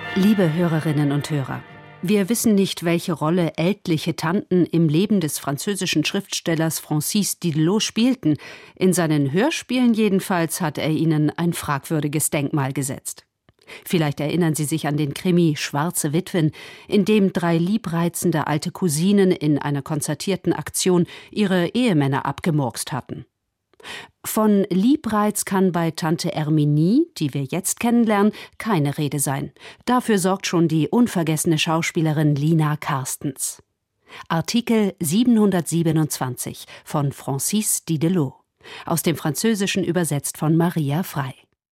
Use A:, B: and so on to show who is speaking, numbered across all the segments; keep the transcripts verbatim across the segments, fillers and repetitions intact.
A: Liebe Hörerinnen und Hörer, wir wissen nicht, welche Rolle ältliche Tanten im Leben des französischen Schriftstellers Francis Didelot spielten. In seinen Hörspielen jedenfalls hat er ihnen ein fragwürdiges Denkmal gesetzt. Vielleicht erinnern Sie sich an den Krimi »Schwarze Witwen«, in dem drei liebreizende alte Cousinen in einer konzertierten Aktion ihre Ehemänner abgemurkst hatten. Von Liebreiz kann bei Tante Herminie, die wir jetzt kennenlernen, keine Rede sein. Dafür sorgt schon die unvergessene Schauspielerin Lina Carstens. Artikel siebenhundertsiebenundzwanzig von Francis Didelot. Aus dem Französischen übersetzt von Maria Frei.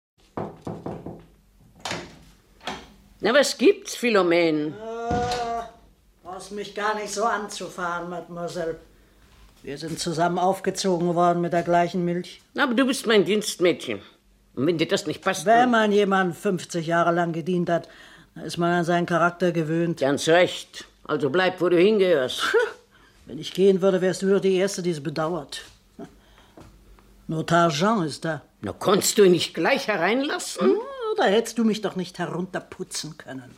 B: Na, was gibt's, Philomène?
C: Äh, brauchst mich gar nicht so anzufahren, Mademoiselle. Wir sind zusammen aufgezogen worden mit der gleichen Milch.
B: Aber du bist mein Dienstmädchen. Und wenn dir das nicht passt...
C: Wenn man jemand fünfzig Jahre lang gedient hat, dann ist man an seinen Charakter gewöhnt.
B: Ganz recht. Also bleib, wo du hingehörst.
C: Wenn ich gehen würde, wärst du doch die Erste, die es bedauert. Notar Jean ist da.
B: Na, konntest du ihn nicht gleich hereinlassen?
C: Hm, da hättest du mich doch nicht herunterputzen können.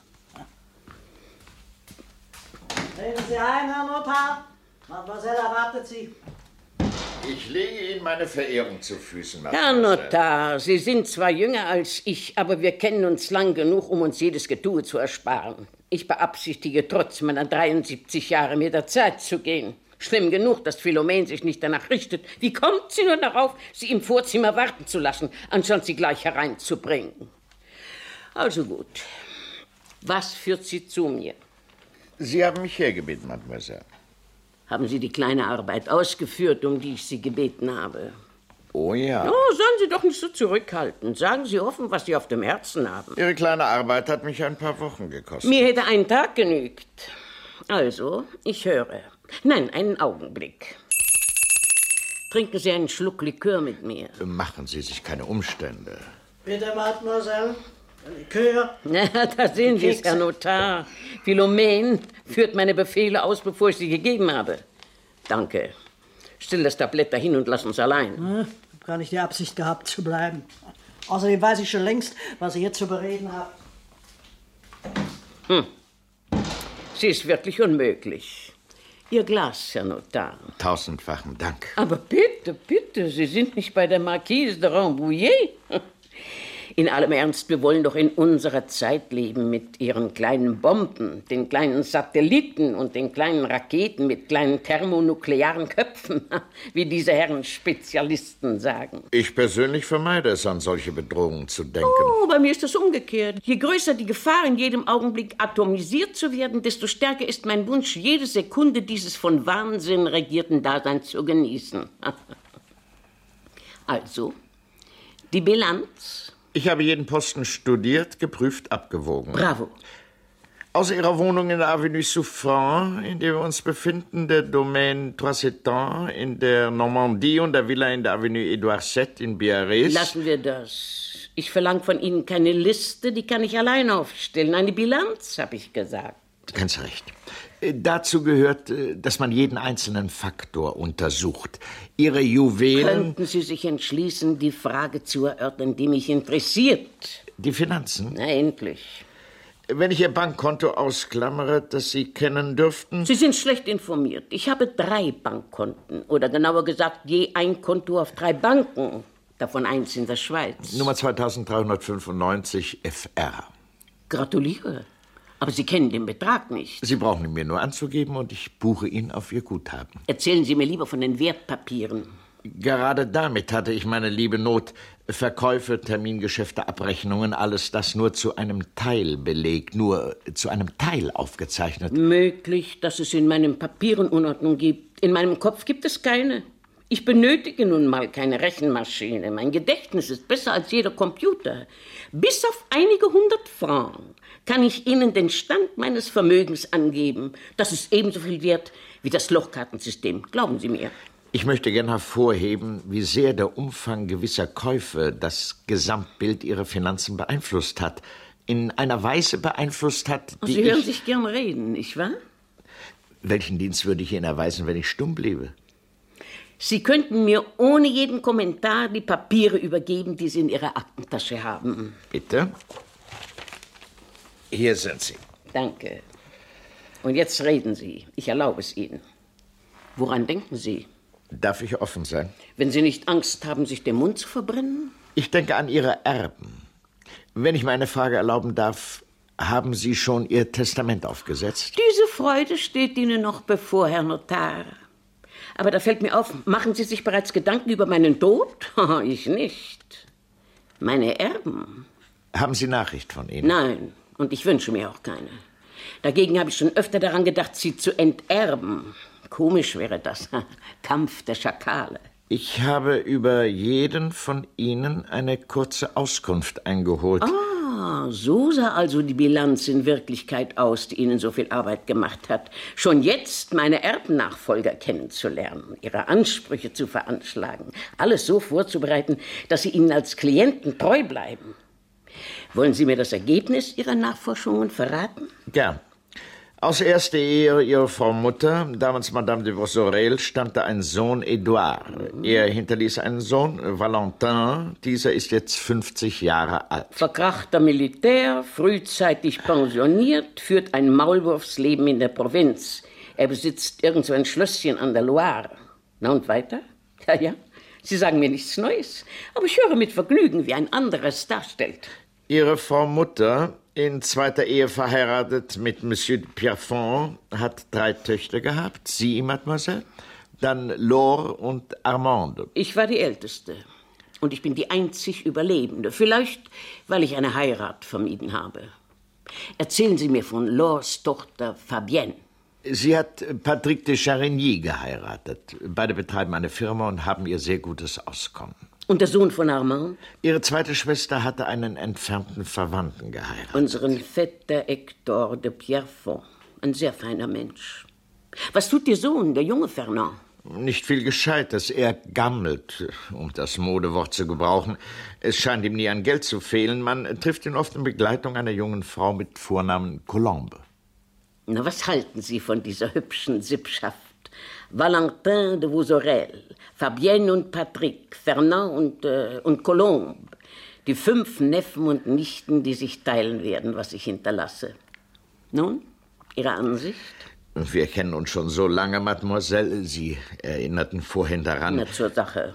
C: Treten Sie ein, Herr Notar. Mademoiselle erwartet Sie.
D: Ich lege Ihnen meine Verehrung zu Füßen,
B: Herr Notar, Sie sind zwar jünger als ich, aber wir kennen uns lang genug, um uns jedes Getue zu ersparen. Ich beabsichtige, trotz meiner dreiundsiebzig Jahre mir der Zeit zu gehen. Schlimm genug, dass Philomène sich nicht danach richtet. Wie kommt sie nur darauf, sie im Vorzimmer warten zu lassen, anstatt sie gleich hereinzubringen? Also gut. Was führt Sie zu mir?
D: Sie haben mich hergebeten, Mademoiselle.
B: Haben Sie die kleine Arbeit ausgeführt, um die ich Sie gebeten habe?
D: Oh ja.
B: Oh, seien Sie doch nicht so zurückhaltend. Sagen Sie offen, was Sie auf dem Herzen haben.
D: Ihre kleine Arbeit hat mich ein paar Wochen gekostet.
B: Mir hätte ein Tag genügt. Also, ich höre. Nein, einen Augenblick. Trinken Sie einen Schluck Likör mit mir.
D: Machen Sie sich keine Umstände.
C: Bitte, Mademoiselle. Likör.
B: Na, da sehen Sie es, Herr Notar. Philomène führt meine Befehle aus, bevor ich sie gegeben habe. Danke. Stell das Tablett dahin und lass uns allein.
C: Ja, hab gar nicht die Absicht gehabt, zu bleiben. Außerdem weiß ich schon längst, was ihr hier zu bereden habt.
B: Hm. Sie ist wirklich unmöglich. Ihr Glas, Herr Notar.
D: Tausendfachen Dank.
B: Aber bitte, bitte, Sie sind nicht bei der Marquise de Rambouillet. In allem Ernst, wir wollen doch in unserer Zeit leben mit ihren kleinen Bomben, den kleinen Satelliten und den kleinen Raketen mit kleinen thermonuklearen Köpfen, wie diese Herren Spezialisten sagen.
D: Ich persönlich vermeide es, an solche Bedrohungen zu denken.
B: Oh, bei mir ist das umgekehrt. Je größer die Gefahr, in jedem Augenblick atomisiert zu werden, desto stärker ist mein Wunsch, jede Sekunde dieses von Wahnsinn regierten Daseins zu genießen. Also, die Bilanz...
D: Ich habe jeden Posten studiert, geprüft, abgewogen.
B: Bravo.
D: Außer Ihrer Wohnung in der Avenue Souffrant, in der wir uns befinden, der Domaine Trois Setans in der Normandie und der Villa in der Avenue Édouard sept in Biarritz.
B: Lassen wir das. Ich verlange von Ihnen keine Liste, die kann ich allein aufstellen. Eine Bilanz, habe ich gesagt.
D: Ganz recht. Dazu gehört, dass man jeden einzelnen Faktor untersucht. Ihre Juwelen...
B: Könnten Sie sich entschließen, die Frage zu erörtern, die mich interessiert?
D: Die Finanzen?
B: Na, endlich.
D: Wenn ich Ihr Bankkonto ausklammere, das Sie kennen dürften...
B: Sie sind schlecht informiert. Ich habe drei Bankkonten. Oder genauer gesagt, je ein Konto auf drei Banken. Davon eins in der Schweiz.
D: Nummer zweitausenddreihundertfünfundneunzig F R.
B: Gratuliere. Aber Sie kennen den Betrag nicht.
D: Sie brauchen ihn mir nur anzugeben und ich buche ihn auf Ihr Guthaben.
B: Erzählen Sie mir lieber von den Wertpapieren.
D: Gerade damit hatte ich meine liebe Not. Verkäufe, Termingeschäfte, Abrechnungen, alles das nur zu einem Teil belegt, nur zu einem Teil aufgezeichnet.
B: Möglich, dass es in meinen Papieren Unordnung gibt. In meinem Kopf gibt es keine. Ich benötige nun mal keine Rechenmaschine. Mein Gedächtnis ist besser als jeder Computer. Bis auf einige hundert Francs kann ich Ihnen den Stand meines Vermögens angeben. Das ist ebenso viel wert wie das Lochkartensystem. Glauben Sie mir.
D: Ich möchte gern hervorheben, wie sehr der Umfang gewisser Käufe das Gesamtbild Ihrer Finanzen beeinflusst hat. In einer Weise beeinflusst hat, die
B: Sie hören
D: ich...
B: sich gern reden, nicht wahr?
D: Welchen Dienst würde ich Ihnen erweisen, wenn ich stumm bliebe?
B: Sie könnten mir ohne jeden Kommentar die Papiere übergeben, die Sie in Ihrer Aktentasche haben. Bitte?
D: Welchen Dienst würde ich Ihnen erweisen, wenn ich stumm bliebe? Sie könnten mir ohne jeden Kommentar die Papiere übergeben, die Sie in Ihrer Aktentasche haben. Bitte?
B: Sie könnten mir ohne jeden Kommentar die Papiere übergeben, die Sie in Ihrer Aktentasche haben.
D: Hier sind Sie.
B: Danke. Und jetzt reden Sie. Ich erlaube es Ihnen. Woran denken Sie?
D: Darf ich offen sein?
B: Wenn Sie nicht Angst haben, sich den Mund zu verbrennen?
D: Ich denke an Ihre Erben. Wenn ich mir eine Frage erlauben darf, haben Sie schon Ihr Testament aufgesetzt?
B: Diese Freude steht Ihnen noch bevor, Herr Notar. Aber da fällt mir auf, machen Sie sich bereits Gedanken über meinen Tod? Ich nicht. Meine Erben?
D: Haben Sie Nachricht von ihnen?
B: Nein, und ich wünsche mir auch keine. Dagegen habe ich schon öfter daran gedacht, sie zu enterben. Komisch wäre das. Kampf der Schakale.
D: Ich habe über jeden von Ihnen eine kurze Auskunft eingeholt.
B: Ah, so sah also die Bilanz in Wirklichkeit aus, die Ihnen so viel Arbeit gemacht hat. Schon jetzt meine Erbnachfolger kennenzulernen, ihre Ansprüche zu veranschlagen, alles so vorzubereiten, dass sie Ihnen als Klienten treu bleiben. Wollen Sie mir das Ergebnis Ihrer Nachforschungen verraten?
D: Gern. Aus erster Ehe Ihrer Frau Mutter, damals Madame de Vausorel, stammte ein Sohn Edouard. Mhm. Er hinterließ einen Sohn, Valentin. Dieser ist jetzt fünfzig Jahre alt.
B: Verkrachter Militär, frühzeitig pensioniert, führt ein Maulwurfsleben in der Provinz. Er besitzt irgend so ein Schlösschen an der Loire. Na und weiter? Ja, ja, Sie sagen mir nichts Neues. Aber ich höre mit Vergnügen, wie ein anderes darstellt.
D: Ihre Frau Mutter, in zweiter Ehe verheiratet mit Monsieur de Pierrefonds, hat drei Töchter gehabt. Sie, Mademoiselle, dann Laure und Armande.
B: Ich war die Älteste. Und ich bin die einzig Überlebende. Vielleicht, weil ich eine Heirat vermieden habe. Erzählen Sie mir von Laures Tochter Fabienne.
D: Sie hat Patrick de Charigny geheiratet. Beide betreiben eine Firma und haben ihr sehr gutes Auskommen.
B: Und der Sohn von Armand?
D: Ihre zweite Schwester hatte einen entfernten Verwandten geheiratet.
B: Unseren Vetter Hector de Pierrefonds. Ein sehr feiner Mensch. Was tut Ihr Sohn, der junge Fernand?
D: Nicht viel Gescheites. Er gammelt, um das Modewort zu gebrauchen. Es scheint ihm nie an Geld zu fehlen. Man trifft ihn oft in Begleitung einer jungen Frau mit Vornamen Colombe.
B: Na, was halten Sie von dieser hübschen Sippschaft? Valentin de Vausorel, Fabienne und Patrick, Fernand und, äh, und Colombe. Die fünf Neffen und Nichten, die sich teilen werden, was ich hinterlasse. Nun, Ihre Ansicht?
D: Wir kennen uns schon so lange, Mademoiselle. Sie erinnerten vorhin daran.
B: Na, zur Sache.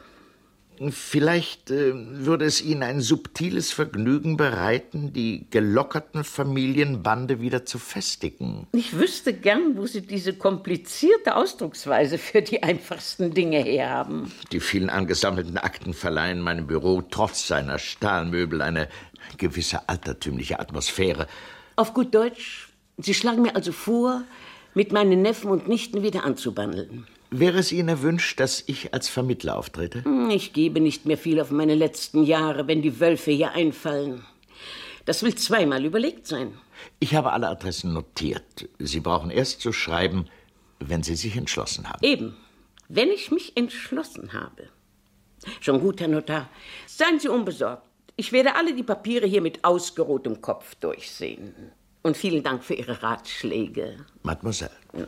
D: Vielleicht äh, würde es Ihnen ein subtiles Vergnügen bereiten, die gelockerten Familienbande wieder zu festigen.
B: Ich wüsste gern, wo Sie diese komplizierte Ausdrucksweise für die einfachsten Dinge herhaben.
D: Die vielen angesammelten Akten verleihen meinem Büro trotz seiner Stahlmöbel eine gewisse altertümliche Atmosphäre.
B: Auf gut Deutsch, Sie schlagen mir also vor, mit meinen Neffen und Nichten wieder anzubandeln.
D: Wäre es Ihnen erwünscht, dass ich als Vermittler auftrete?
B: Ich gebe nicht mehr viel auf meine letzten Jahre, wenn die Wölfe hier einfallen. Das will zweimal überlegt sein.
D: Ich habe alle Adressen notiert. Sie brauchen erst zu schreiben, wenn Sie sich entschlossen haben.
B: Eben, wenn ich mich entschlossen habe. Schon gut, Herr Notar. Seien Sie unbesorgt. Ich werde alle die Papiere hier mit ausgeruhtem Kopf durchsehen. Und vielen Dank für Ihre Ratschläge.
D: Mademoiselle.
B: Ja.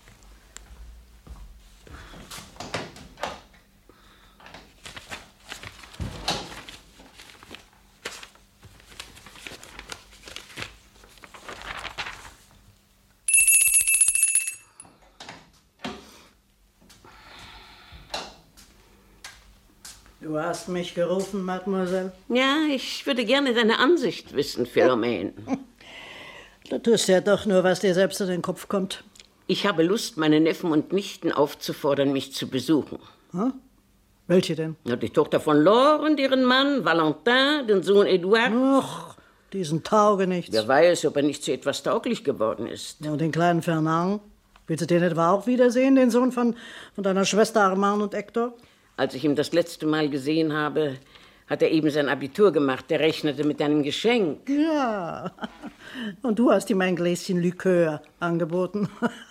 C: Du hast mich gerufen, Mademoiselle?
B: Ja, ich würde gerne deine Ansicht wissen, Philomene.
C: Du tust ja doch nur, was dir selbst in den Kopf kommt.
B: Ich habe Lust, meine Neffen und Nichten aufzufordern, mich zu besuchen.
C: Hm? Welche denn?
B: Ja, die Tochter von Laure und ihren Mann, Valentin, den Sohn Edouard.
C: Ach, diesen Taugenichts.
B: Wer weiß, ob er nicht zu etwas tauglich geworden ist.
C: Ja, und den kleinen Fernand? Willst du den etwa auch wiedersehen, den Sohn von, von deiner Schwester Armand und Hector?
B: Als ich ihn das letzte Mal gesehen habe, hat er eben sein Abitur gemacht. Er rechnete mit einem Geschenk.
C: Ja, und du hast ihm ein Gläschen Likör angeboten.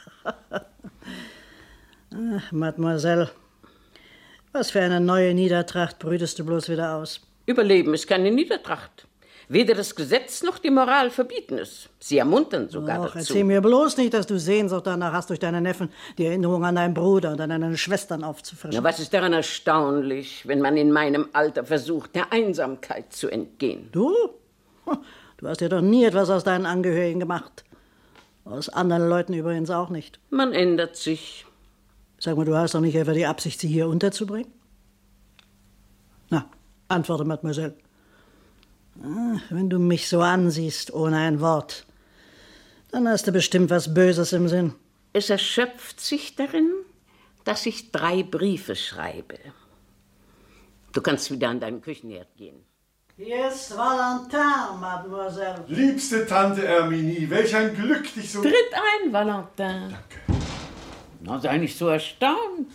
C: Ach, Mademoiselle, was für eine neue Niedertracht brütest du bloß wieder aus?
B: Überleben ist keine Niedertracht. Weder das Gesetz noch die Moral verbieten es. Sie ermuntern sogar
C: Och,
B: dazu.
C: Erzähl mir bloß nicht, dass du Sehnsucht danach hast, durch deine Neffen die Erinnerung an deinen Bruder und an deine Schwestern aufzufrischen.
B: Na, was ist daran erstaunlich, wenn man in meinem Alter versucht, der Einsamkeit zu entgehen?
C: Du? Du hast ja doch nie etwas aus deinen Angehörigen gemacht. Aus anderen Leuten übrigens auch nicht.
B: Man ändert sich.
C: Sag mal, du hast doch nicht etwa die Absicht, sie hier unterzubringen? Na, antworte, Mademoiselle. Ach, wenn du mich so ansiehst, ohne ein Wort, dann hast du bestimmt was Böses im Sinn.
B: Es erschöpft sich darin, dass ich drei Briefe schreibe. Du kannst wieder an deinen Küchenherd gehen.
C: Hier ist Valentin, Mademoiselle.
E: Liebste Tante Herminie, welch ein Glück, dich so...
B: Tritt ein, Valentin.
E: Danke.
B: Na, sei nicht so erstaunt.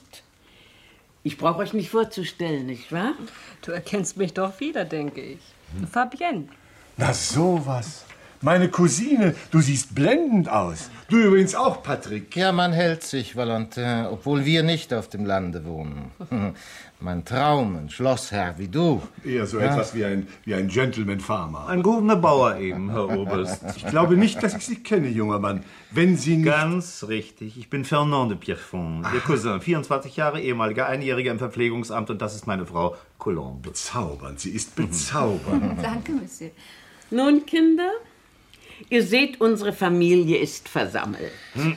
B: Ich brauche euch nicht vorzustellen, nicht wahr?
F: Du erkennst mich doch wieder, denke ich. Fabienne.
E: Na sowas. Meine Cousine, du siehst blendend aus. Du übrigens auch, Patrick.
G: Ja, man hält sich, Valentin, obwohl wir nicht auf dem Lande wohnen. Mein Traum, ein Schlossherr wie du.
E: Eher so ja. etwas wie ein, wie ein Gentleman-Farmer.
H: Ein gehobener Bauer eben, Herr Oberst.
E: Ich glaube nicht, dass ich Sie kenne, junger Mann. Wenn Sie nicht...
H: Ganz richtig. Ich bin Fernand de Pierrefonds, Ihr Cousin. vierundzwanzig Jahre, ehemaliger Einjähriger im Verpflegungsamt. Und das ist meine Frau Colombe.
E: Bezaubernd. Sie ist bezaubernd.
I: Danke, Monsieur.
B: Nun, Kinder, ihr seht, unsere Familie ist versammelt.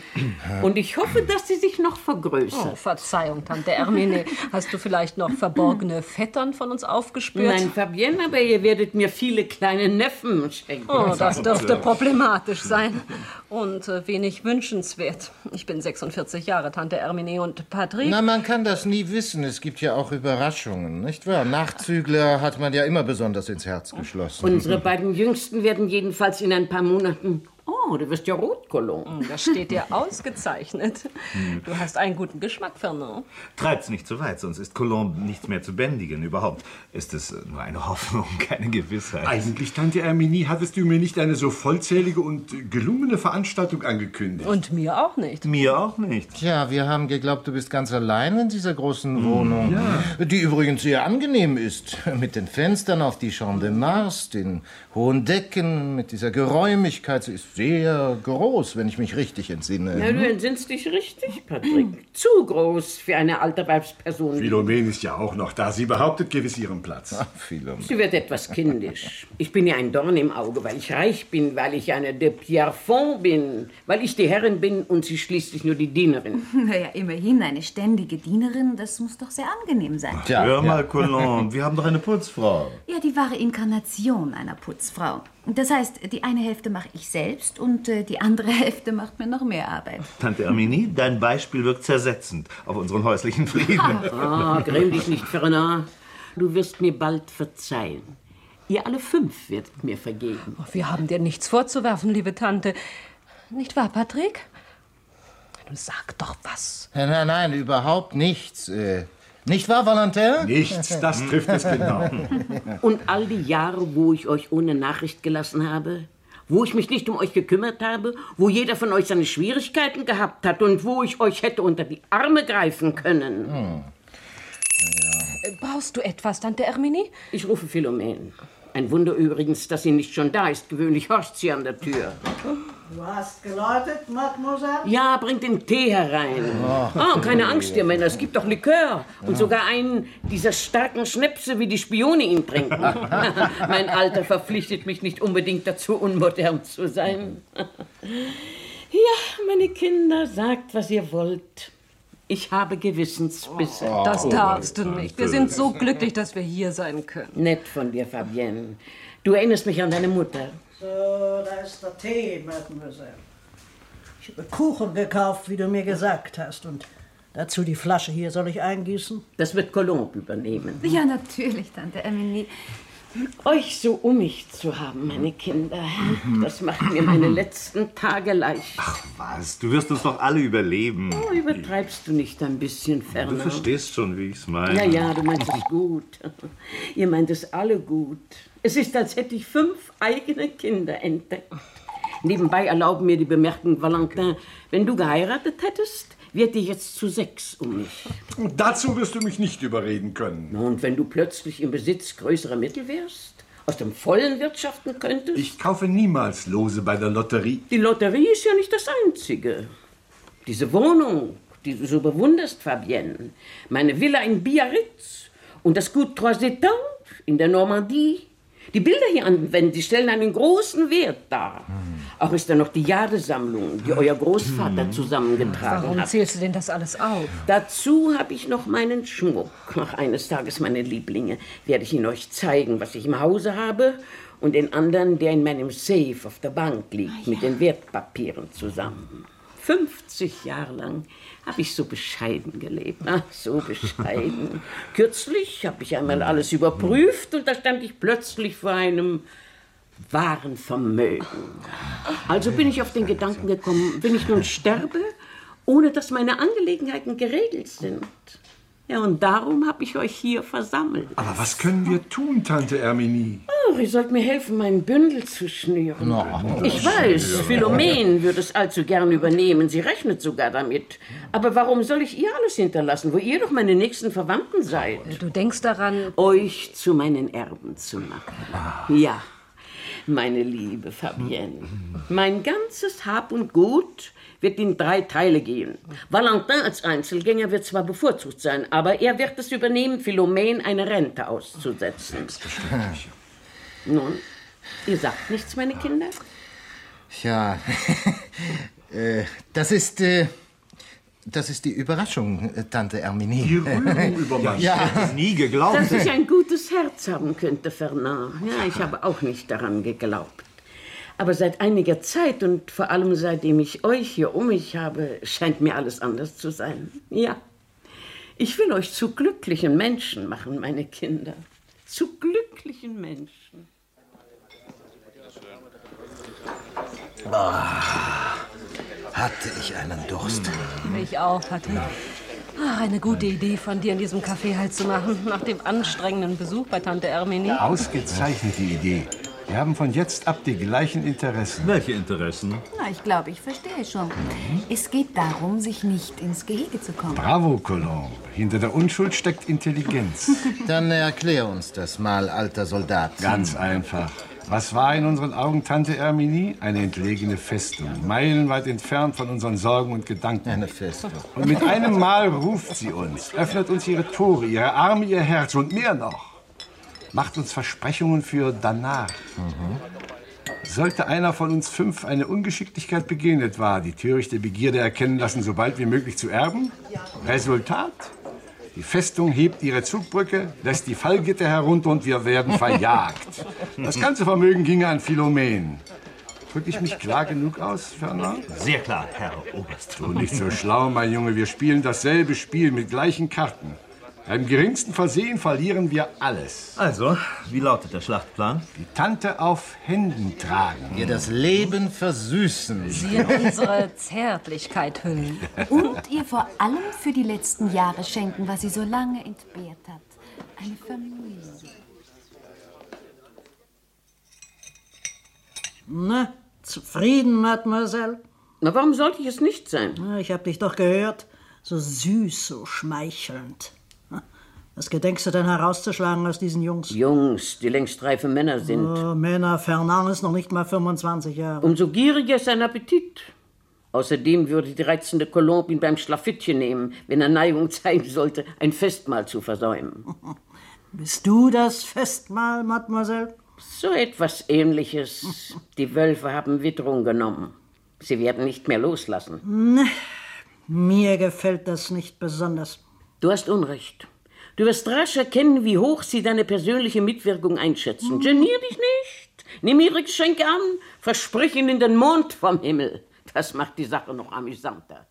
B: Und ich hoffe, dass sie sich noch vergrößert.
F: Oh, Verzeihung, Tante Hermine. Hast du vielleicht noch verborgene Vettern von uns aufgespürt?
B: Nein, Fabienne, aber ihr werdet mir viele kleine Neffen schenken.
F: Oh, das dürfte problematisch sein. Und äh, wenig wünschenswert. Ich bin sechsundvierzig Jahre, Tante Hermine, und Patrick...
G: Na, man kann das nie wissen. Es gibt ja auch Überraschungen, nicht wahr? Nachzügler hat man ja immer besonders ins Herz geschlossen.
B: Unsere beiden Jüngsten werden jedenfalls in ein paar Monaten... Oh, du wirst ja rot, Colombe.
F: Das steht dir ausgezeichnet. Du hast einen guten Geschmack, Fernand.
H: Treib's nicht zu weit, sonst ist Colombe nichts mehr zu bändigen. Überhaupt ist es nur eine Hoffnung, keine Gewissheit.
E: Eigentlich, Tante Herminie, hattest du mir nicht eine so vollzählige und gelungene Veranstaltung angekündigt?
F: Und mir auch nicht.
H: Mir auch nicht.
G: Tja, wir haben geglaubt, du bist ganz allein in dieser großen Wohnung. Ja. Die übrigens sehr angenehm ist. Mit den Fenstern auf die Champ de Mars, den hohen Decken, mit dieser Geräumigkeit. Sie ist sehr groß, wenn ich mich richtig entsinne.
B: Ja, du entsinnst dich richtig, Patrick. Zu groß für eine alte Weibsperson.
E: Philomene ist ja auch noch da. Sie behauptet gewiss ihren Platz.
G: Ach, Philomene.
B: Sie wird etwas kindisch. Ich bin ja ein Dorn im Auge, weil ich reich bin, weil ich eine de Pierrefonds bin, weil ich die Herrin bin und sie schließlich nur die Dienerin.
I: Na ja, immerhin eine ständige Dienerin, das muss doch sehr angenehm sein.
G: Tja,
H: Hör mal,
G: ja.
H: Colombe, wir haben doch eine Putzfrau.
I: Ja, die wahre Inkarnation einer Putzfrau. Das heißt, die eine Hälfte mache ich selbst und äh, die andere Hälfte macht mir noch mehr Arbeit.
H: Tante Herminie, dein Beispiel wirkt zersetzend auf unseren häuslichen Frieden.
B: Ah, gräm dich nicht, Fernand. Du wirst mir bald verzeihen. Ihr alle fünf werdet mir vergeben.
F: Oh, wir haben dir nichts vorzuwerfen, liebe Tante. Nicht wahr, Patrick? Du sag doch was.
G: Nein, nein, nein, überhaupt nichts. Äh, nicht wahr, Valentin?
E: Nichts, das trifft es genau.
B: Und all die Jahre, wo ich euch ohne Nachricht gelassen habe, wo ich mich nicht um euch gekümmert habe, wo jeder von euch seine Schwierigkeiten gehabt hat und wo ich euch hätte unter die Arme greifen können.
G: Hm.
F: Ja. Brauchst du etwas, Tante Herminie?
B: Ich rufe Philomene. Ein Wunder übrigens, dass sie nicht schon da ist. Gewöhnlich horcht sie an der Tür.
C: Du hast geläutet, Mademoiselle?
B: Ja, bringt den Tee herein. Oh, keine Angst, ihr Männer, es gibt doch Likör. Und sogar einen dieser starken Schnäpse, wie die Spione ihn trinken. Mein Alter verpflichtet mich nicht unbedingt dazu, unmodern zu sein. Ja, meine Kinder, sagt, was ihr wollt. Ich habe Gewissensbisse.
F: Das darfst du nicht. Wir sind so glücklich, dass wir hier sein können.
B: Nett von dir, Fabienne. Du erinnerst mich an deine Mutter.
C: So, da ist der Tee, Mademoiselle. Ich habe Kuchen gekauft, wie du mir gesagt hast. Und dazu die Flasche hier. Soll ich eingießen?
B: Das wird Colombe übernehmen.
I: Ja, natürlich, Tante Herminie.
B: Euch so um mich zu haben, meine Kinder, das macht mir meine letzten Tage leicht.
H: Ach was, du wirst uns doch alle überleben.
B: Oh, übertreibst du nicht ein bisschen, Fernand?
H: Du verstehst schon, wie ich's meine.
B: Ja, ja, du meinst es gut. Ihr meint es alle gut. Es ist, als hätte ich fünf eigene Kinder entdeckt. Nebenbei erlauben mir die Bemerkung, Valentin, wenn du geheiratet hättest, wird dir jetzt zu sechs um mich.
E: Und dazu wirst du mich nicht überreden können.
B: Und wenn du plötzlich im Besitz größerer Mittel wärst, aus dem Vollen wirtschaften könntest?
E: Ich kaufe niemals Lose bei der Lotterie.
B: Die Lotterie ist ja nicht das Einzige. Diese Wohnung, die du so bewunderst, Fabienne, meine Villa in Biarritz und das Gut Trois Étangs in der Normandie, Die Bilder hier an den Wänden, die stellen einen großen Wert dar. Hm. Auch ist da noch die Jadesammlung, die euer Großvater hm. zusammengetragen
F: Warum
B: hat.
F: Warum zählst du denn das alles auf?
B: Dazu habe ich noch meinen Schmuck. Ach, eines Tages, meine Lieblinge, werde ich Ihnen euch zeigen, was ich im Hause habe und den anderen, der in meinem Safe auf der Bank liegt, ah, ja. mit den Wertpapieren zusammen. fünfzig Jahre lang habe ich so bescheiden gelebt. Ach, so bescheiden. Kürzlich habe ich einmal alles überprüft und da stand ich plötzlich vor einem wahren Vermögen. Also bin ich auf den Gedanken gekommen, wenn ich nun sterbe, ohne dass meine Angelegenheiten geregelt sind. Ja, und darum habe ich euch hier versammelt.
E: Aber was können wir tun, Tante Herminie?
B: Oh, ihr sollt mir helfen, meinen Bündel zu schnüren. No. Ich weiß, Philomen würde es allzu gern übernehmen. Sie rechnet sogar damit. Aber warum soll ich ihr alles hinterlassen, wo ihr doch meine nächsten Verwandten seid?
F: Du denkst daran,
B: euch zu meinen Erben zu machen. Ja, meine liebe Fabienne. Mein ganzes Hab und Gut wird in drei Teile gehen. Valentin als Einzelgänger wird zwar bevorzugt sein, aber er wird es übernehmen, Philomen eine Rente auszusetzen.
E: Selbstverständlich.
B: Nun, ihr sagt nichts, meine Kinder?
G: Ja, äh, das ist, äh, das ist die Überraschung, Tante Herminie.
E: Die Rührung über mich.
G: Ja.
E: Ich hätte es nie geglaubt.
B: Dass ich ein gutes Herz haben könnte, Fernand. Ja, ich habe auch nicht daran geglaubt. Aber seit einiger Zeit und vor allem seitdem ich euch hier um mich habe, scheint mir alles anders zu sein. Ja, ich will euch zu glücklichen Menschen machen, meine Kinder. Zu glücklichen Menschen.
G: Oh, hatte ich einen Durst.
F: Ich auch, Patrick. Ach, eine gute Idee von dir, in diesem Café Halt zu machen, nach dem anstrengenden Besuch bei Tante Herminie.
E: Ausgezeichnete Idee. Wir haben von jetzt ab die gleichen Interessen.
H: Welche Interessen?
I: Na, ich glaube, ich verstehe schon. Es geht darum, sich nicht ins Gehege zu kommen.
E: Bravo, Colombe. Hinter der Unschuld steckt Intelligenz.
G: Dann erklär uns das mal, alter Soldat.
E: Ganz einfach. Was war in unseren Augen Tante Herminie? Eine entlegene Festung, meilenweit entfernt von unseren Sorgen und Gedanken.
G: Eine Festung.
E: Und mit einem Mal ruft sie uns, öffnet uns ihre Tore, ihre Arme, ihr Herz und mehr noch. Macht uns Versprechungen für danach. Mhm. Sollte einer von uns fünf eine Ungeschicklichkeit begehen, etwa die törichte Begierde erkennen lassen, so bald wie möglich zu erben? Resultat? Die Festung hebt ihre Zugbrücke, lässt die Fallgitter herunter und wir werden verjagt. Das ganze Vermögen ginge an Philomen. Drücke ich mich klar genug aus, Fernand?
H: Sehr klar, Herr Oberst.
E: Du nicht so schlau, mein Junge. Wir spielen dasselbe Spiel mit gleichen Karten. Beim geringsten Versehen verlieren wir alles.
H: Also, wie lautet der Schlachtplan?
E: Die Tante auf Händen tragen.
G: Ihr das Leben versüßen.
F: Sie in unsere Zärtlichkeit hüllen.
I: Und ihr vor allem für die letzten Jahre schenken, was sie so lange entbehrt hat. Eine Familie.
C: Na, zufrieden, Mademoiselle?
B: Na, warum sollte ich es nicht sein?
C: Na, ich hab dich doch gehört. So süß, so schmeichelnd. Was gedenkst du denn herauszuschlagen aus diesen Jungs?
B: Jungs, die längst reife Männer sind.
C: Oh, Männer, Fernand ist noch nicht mal fünfundzwanzig Jahre.
B: Umso gieriger ist sein Appetit. Außerdem würde die reizende Colombe ihn beim Schlafittchen nehmen, wenn er Neigung zeigen sollte, ein Festmahl zu versäumen.
C: Bist du das Festmahl, Mademoiselle?
B: So etwas Ähnliches. Die Wölfe haben Witterung genommen. Sie werden nicht mehr loslassen.
C: Ne, mir gefällt das nicht besonders.
B: Du hast Unrecht. Du wirst rasch erkennen, wie hoch sie deine persönliche Mitwirkung einschätzen. Hm. Genier dich nicht. Nimm ihre Geschenke an. Versprich ihnen den Mond vom Himmel. Das macht die Sache noch amüsanter.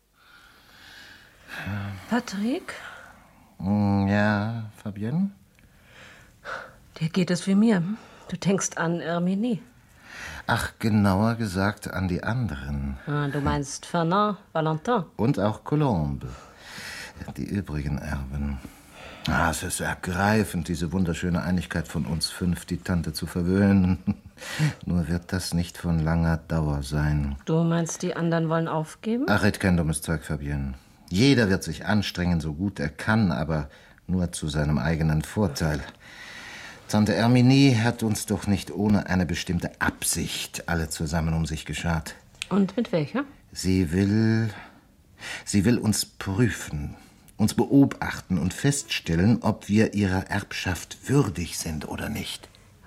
F: Patrick?
G: Ja, Fabienne?
F: Dir geht es wie mir. Du denkst an Herminie.
G: Ach, genauer gesagt an die anderen.
F: Ah, du meinst Fernand, Valentin.
G: Und auch Colombe. Die übrigen Erben. Ah, es ist ergreifend, diese wunderschöne Einigkeit von uns fünf, die Tante zu verwöhnen. Nur wird das nicht von langer Dauer sein.
F: Du meinst, die anderen wollen aufgeben?
G: Ach, red kein dummes Zeug, Fabienne. Jeder wird sich anstrengen, so gut er kann, aber nur zu seinem eigenen Vorteil. Tante Herminie hat uns doch nicht ohne eine bestimmte Absicht alle zusammen um sich geschart.
F: Und mit welcher?
G: Sie will... Sie will uns prüfen, uns beobachten und feststellen, ob wir ihrer Erbschaft würdig sind oder nicht.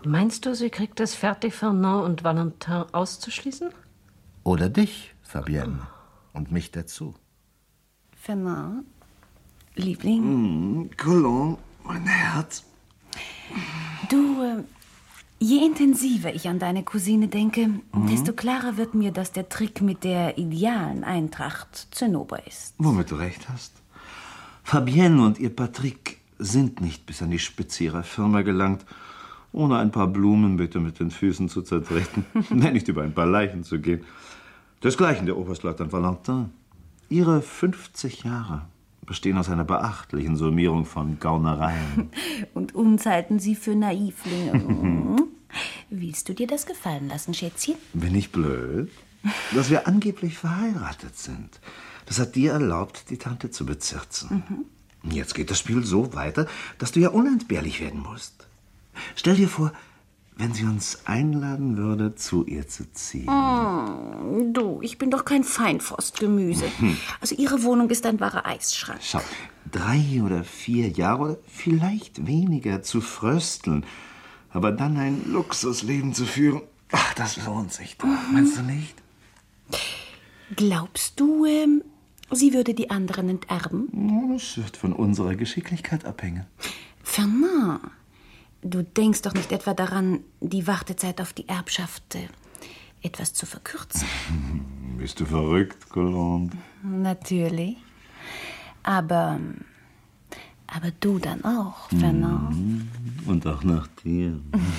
F: Meinst du, sie kriegt es fertig, Fernand und Valentin auszuschließen?
G: Oder dich, Fabienne. Und mich dazu.
I: Fernand, Liebling.
E: Mm, Colombe, mein Herz.
I: Du, äh, je intensiver ich an deine Cousine denke,
E: Mhm.
I: desto klarer wird mir, dass der Trick mit der idealen Eintracht zinnober ist.
E: Womit du recht hast. Fabienne und ihr Patrick sind nicht bis an die Spitze ihrer Firma gelangt, ohne ein paar Blumenbeete mit den Füßen zu zertreten, wenn nicht über ein paar Leichen zu gehen. Desgleichen der Oberstleutnant Valentin. Ihre fünfzig Jahre bestehen aus einer beachtlichen Summierung von Gaunereien.
I: Und uns halten sie für Naivlinge. Willst du dir das gefallen lassen, Schätzchen?
E: Bin ich blöd? Dass wir angeblich verheiratet sind. Das hat dir erlaubt, die Tante zu bezirzen. Mhm. Jetzt geht das Spiel so weiter, dass du ja unentbehrlich werden musst. Stell dir vor, wenn sie uns einladen würde, zu ihr zu ziehen.
I: Oh, du, ich bin doch kein Feinforstgemüse.
E: Mhm.
I: Also ihre Wohnung ist ein wahrer Eisschrank.
E: Schau, drei oder vier Jahre oder vielleicht weniger zu frösteln, aber dann ein Luxusleben zu führen, ach, das lohnt sich doch. Mhm. Meinst du nicht?
I: Glaubst du, ähm, sie würde die anderen enterben?
E: Das wird von unserer Geschicklichkeit abhängen.
I: Fernand, du denkst doch nicht etwa daran, die Wartezeit auf die Erbschaft äh, etwas zu verkürzen?
E: Bist du verrückt, Colombe?
I: Natürlich. Aber, aber du dann auch, Fernand.
E: Und auch nach dir.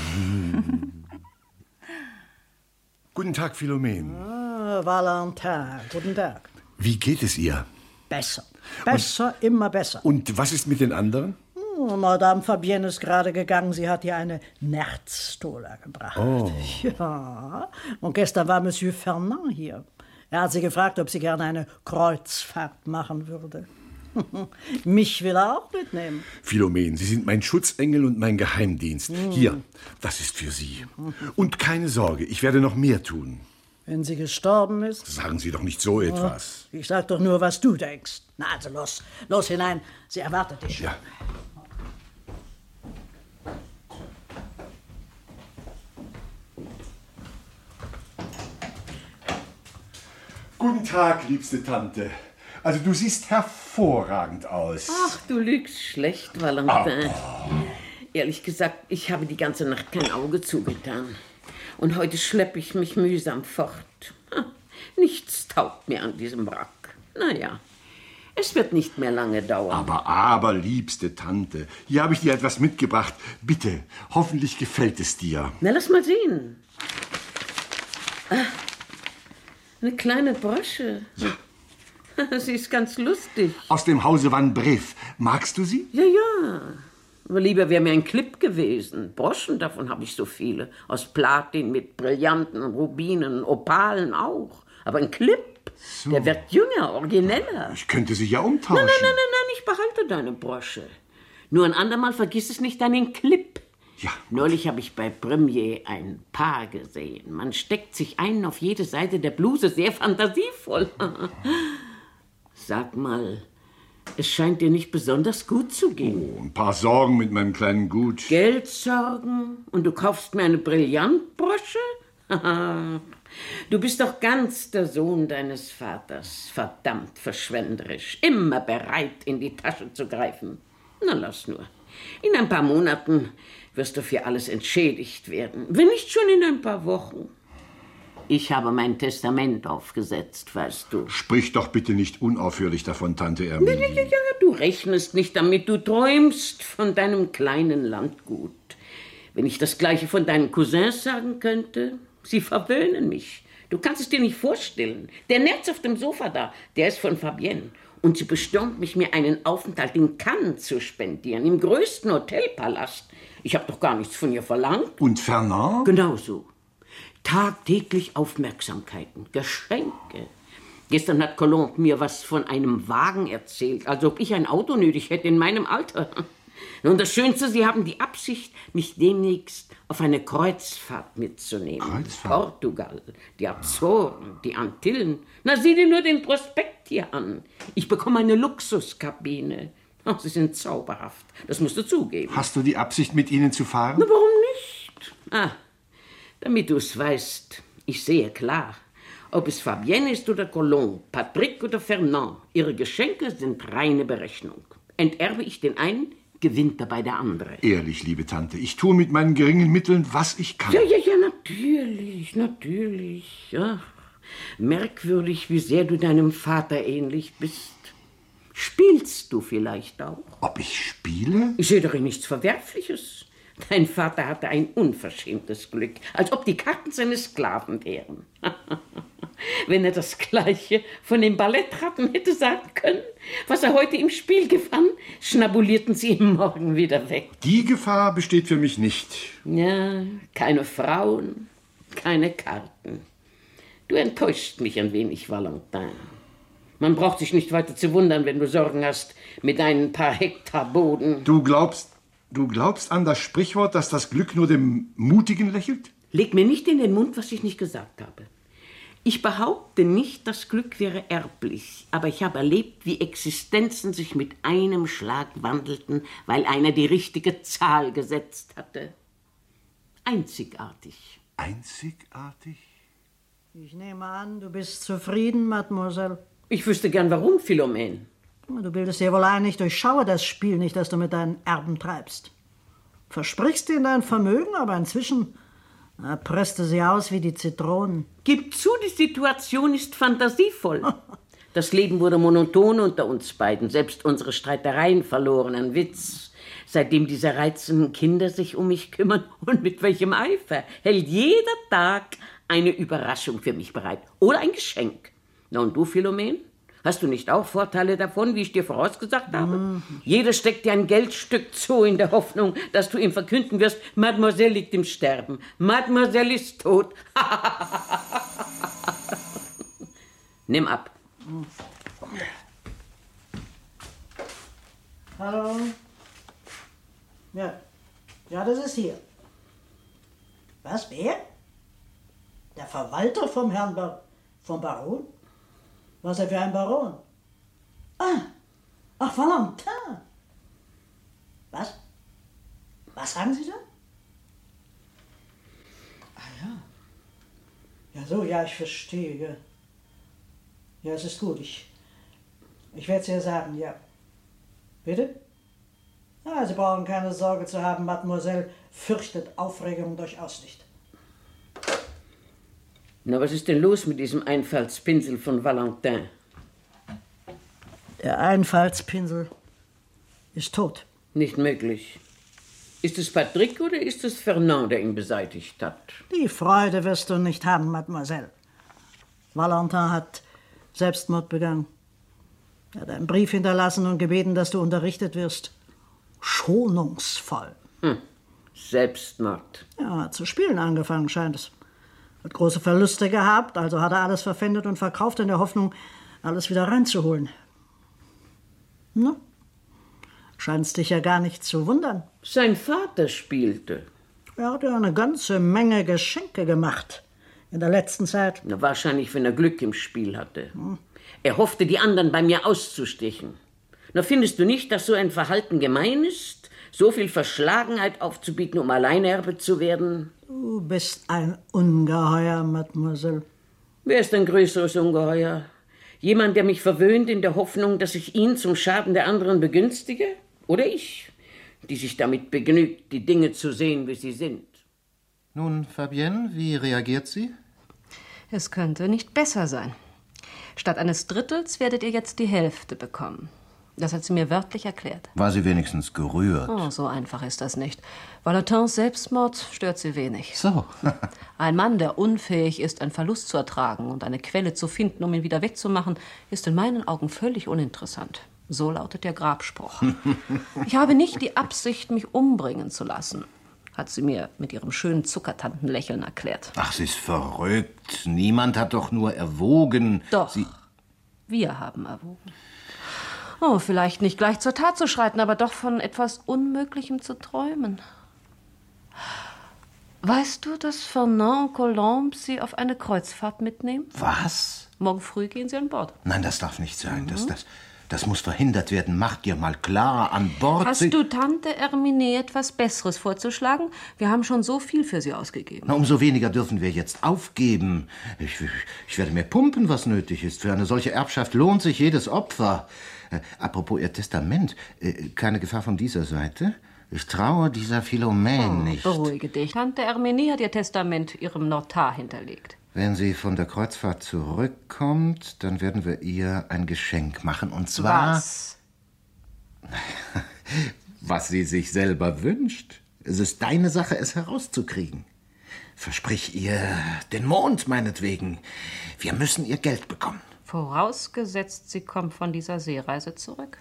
J: Guten Tag, Philomene.
C: Ah, Valentin, guten Tag.
J: Wie geht es ihr?
C: Besser. Besser, und, immer besser.
J: Und was ist mit den anderen?
C: Hm, Madame Fabienne ist gerade gegangen. Sie hat ihr eine Nerzstola gebracht.
J: Oh.
C: Ja. Und gestern war Monsieur Fernand hier. Er hat sie gefragt, ob sie gerne eine Kreuzfahrt machen würde. Mich will er auch mitnehmen.
J: Philomene, Sie sind mein Schutzengel und mein Geheimdienst.
C: Hm.
J: Hier, das ist für Sie. Und keine Sorge, ich werde noch mehr tun.
C: Wenn sie gestorben ist?
J: Sagen Sie doch nicht so etwas.
C: Ich sag doch nur, was du denkst. Na also los, los hinein. Sie erwartet dich schon.
J: Ja. Guten Tag, liebste Tante. Also du siehst hervorragend aus.
B: Ach, du lügst schlecht, Valentin. Oh. Ehrlich gesagt, ich habe die ganze Nacht kein Auge zugetan. Und heute schleppe ich mich mühsam fort. Nichts taugt mir an diesem Wrack. Naja, es wird nicht mehr lange dauern.
J: Aber, aber, liebste Tante, hier habe ich dir etwas mitgebracht. Bitte, hoffentlich gefällt es dir.
B: Na, lass mal sehen. Ah, eine kleine Brosche. Ja. Sie ist ganz lustig.
J: Aus dem Hause Van Breef. Magst du sie?
B: Ja, ja. Aber lieber wäre mir ein Clip gewesen. Broschen, davon habe ich so viele. Aus Platin mit Brillanten, Rubinen, Opalen auch. Aber ein Clip, so. Der wird jünger, origineller.
J: Ich könnte sie ja umtauschen.
B: Nein, nein, nein, nein, nein, ich behalte deine Brosche. Nur ein andermal vergiss es nicht deinen Clip.
J: Ja.
B: Neulich habe ich bei Premier ein Paar gesehen. Man steckt sich einen auf jede Seite der Bluse, sehr fantasievoll. Sag mal, es scheint dir nicht besonders gut zu gehen.
J: Oh, ein paar Sorgen mit meinem kleinen Gut.
B: Geldsorgen? Und du kaufst mir eine Brillantbrosche? Du bist doch ganz der Sohn deines Vaters. Verdammt verschwenderisch. Immer bereit, in die Tasche zu greifen. Na, lass nur. In ein paar Monaten wirst du für alles entschädigt werden. Wenn nicht schon in ein paar Wochen. Ich habe mein Testament aufgesetzt, weißt du.
J: Sprich doch bitte nicht unaufhörlich davon, Tante Erminie.
B: Ja, ja, ja, du rechnest nicht damit, du träumst von deinem kleinen Landgut. Wenn ich das Gleiche von deinen Cousins sagen könnte, sie verwöhnen mich. Du kannst es dir nicht vorstellen. Der Nerz auf dem Sofa da, der ist von Fabienne. Und sie bestürmt mich, mir einen Aufenthalt in Cannes zu spendieren, im größten Hotelpalast. Ich habe doch gar nichts von ihr verlangt.
J: Und Fernand?
B: Genau so. Tagtäglich Aufmerksamkeiten, Geschenke. Gestern hat Colombe mir was von einem Wagen erzählt, als ob ich ein Auto nötig hätte in meinem Alter. Und das Schönste, sie haben die Absicht, mich demnächst auf eine Kreuzfahrt mitzunehmen.
J: Kreuzfahrt?
B: Portugal, die Azoren, die Antillen. Na, sieh dir nur den Prospekt hier an. Ich bekomme eine Luxuskabine. Oh, sie sind zauberhaft, das musst du zugeben.
J: Hast du die Absicht, mit ihnen zu fahren?
B: Na, warum nicht? Ah, damit du es weißt, ich sehe klar. Ob es Fabienne ist oder Colombe, Patrick oder Fernand, ihre Geschenke sind reine Berechnung. Enterbe ich den einen, gewinnt dabei der andere.
E: Ehrlich, liebe Tante, ich tue mit meinen geringen Mitteln, was ich kann.
B: Ja, ja, ja, natürlich, natürlich. Ja. Merkwürdig, wie sehr du deinem Vater ähnlich bist. Spielst du vielleicht auch?
E: Ob ich spiele?
B: Ich sehe darin nichts Verwerfliches. Dein Vater hatte ein unverschämtes Glück, als ob die Karten seine Sklaven wären. Wenn er das Gleiche von den Ballettrappen hätte sagen können, was er heute im Spiel gewann, schnabulierten sie ihn morgen wieder weg.
E: Die Gefahr besteht für mich nicht.
B: Ja, keine Frauen, keine Karten. Du enttäuschst mich ein wenig, Valentin. Man braucht sich nicht weiter zu wundern, wenn du Sorgen hast mit deinen paar Hektar Boden.
E: Du glaubst, du glaubst an das Sprichwort, dass das Glück nur dem Mutigen lächelt?
B: Leg mir nicht in den Mund, was ich nicht gesagt habe. Ich behaupte nicht, das Glück wäre erblich, aber ich habe erlebt, wie Existenzen sich mit einem Schlag wandelten, weil einer die richtige Zahl gesetzt hatte. Einzigartig.
E: Einzigartig?
C: Ich nehme an, du bist zufrieden, Mademoiselle.
B: Ich wüsste gern, warum, Philomène.
C: Du bildest dir wohl ein, ich durchschaue das Spiel nicht, das du mit deinen Erben treibst. Versprichst ihnen dein Vermögen, aber inzwischen na, presst du sie aus wie die Zitronen.
B: Gib zu, die Situation ist fantasievoll. Das Leben wurde monoton unter uns beiden. Selbst unsere Streitereien verloren an Witz. Seitdem diese reizenden Kinder sich um mich kümmern und mit welchem Eifer, hält jeder Tag eine Überraschung für mich bereit. Oder ein Geschenk. Na und du, Philomène? Hast du nicht auch Vorteile davon, wie ich dir vorausgesagt habe? Mhm. Jeder steckt dir ein Geldstück zu, in der Hoffnung, dass du ihm verkünden wirst, Mademoiselle liegt im Sterben. Mademoiselle ist tot. Nimm ab.
C: Hallo? Ja. Ja, das ist hier. Was, wer? Der Verwalter vom Herrn Bar vom Baron? Was er für ein Baron? Ah, ach, Valentin. Was? Was sagen Sie da? Ah ja. Ja so, ja, ich verstehe. Ja, ja es ist gut. Ich, ich werde es ja sagen, ja. Bitte? Ah, Sie brauchen keine Sorge zu haben, Mademoiselle fürchtet Aufregung durchaus nicht.
B: Na, was ist denn los mit diesem Einfallspinsel von Valentin?
C: Der Einfallspinsel ist tot.
B: Nicht möglich. Ist es Patrick oder ist es Fernand, der ihn beseitigt hat?
C: Die Freude wirst du nicht haben, Mademoiselle. Valentin hat Selbstmord begangen. Er hat einen Brief hinterlassen und gebeten, dass du unterrichtet wirst. Schonungsvoll.
B: Hm. Selbstmord.
C: Ja, hat zu spielen angefangen, scheint es. Hat große Verluste gehabt, also hat er alles verpfändet und verkauft in der Hoffnung, alles wieder reinzuholen. Na, scheint's dich ja gar nicht zu wundern.
B: Sein Vater spielte.
C: Er hat ja eine ganze Menge Geschenke gemacht in der letzten Zeit.
B: Na, wahrscheinlich, wenn er Glück im Spiel hatte. Hm. Er hoffte, die anderen bei mir auszustechen. Na, findest du nicht, dass so ein Verhalten gemein ist? So viel Verschlagenheit aufzubieten, um Alleinerbe zu werden?
C: Du bist ein Ungeheuer, Mademoiselle.
B: Wer ist ein größeres Ungeheuer? Jemand, der mich verwöhnt in der Hoffnung, dass ich ihn zum Schaden der anderen begünstige? Oder ich, die sich damit begnügt, die Dinge zu sehen, wie sie sind?
G: Nun, Fabienne, wie reagiert sie?
F: Es könnte nicht besser sein. Statt eines Drittels werdet ihr jetzt die Hälfte bekommen. Das hat sie mir wörtlich erklärt.
G: War sie wenigstens gerührt?
F: Oh, so einfach ist das nicht. Valentins Selbstmord stört sie wenig.
G: So.
F: Ein Mann, der unfähig ist, einen Verlust zu ertragen und eine Quelle zu finden, um ihn wieder wegzumachen, ist in meinen Augen völlig uninteressant. So lautet der Grabspruch. Ich habe nicht die Absicht, mich umbringen zu lassen, hat sie mir mit ihrem schönen Zuckertantenlächeln erklärt.
G: Ach, sie ist verrückt. Niemand hat doch nur erwogen.
F: Doch,
G: sie
F: wir haben erwogen. Oh, vielleicht nicht gleich zur Tat zu schreiten, aber doch von etwas Unmöglichem zu träumen. Weißt du, dass Fernand und Colombe Sie auf eine Kreuzfahrt mitnehmen?
G: Was?
F: Morgen früh gehen Sie an Bord.
G: Nein, das darf nicht sein. Mhm. Das, das, Das muss verhindert werden. Mach dir mal klar, an Bord...
F: Hast du Tante Hermine etwas Besseres vorzuschlagen? Wir haben schon so viel für sie ausgegeben.
G: Na, umso weniger dürfen wir jetzt aufgeben. Ich, ich werde mir pumpen, was nötig ist. Für eine solche Erbschaft lohnt sich jedes Opfer. Äh, apropos Ihr Testament. Äh, keine Gefahr von dieser Seite? Ich traue dieser Philomene
F: oh,
G: nicht.
F: Beruhige dich. Tante Hermine hat ihr Testament ihrem Notar hinterlegt.
G: Wenn sie von der Kreuzfahrt zurückkommt, dann werden wir ihr ein Geschenk machen. Und zwar...
F: Was?
G: Was sie sich selber wünscht. Es ist deine Sache, es herauszukriegen. Versprich ihr den Mond, meinetwegen. Wir müssen ihr Geld bekommen.
F: Vorausgesetzt, sie kommt von dieser Seereise zurück.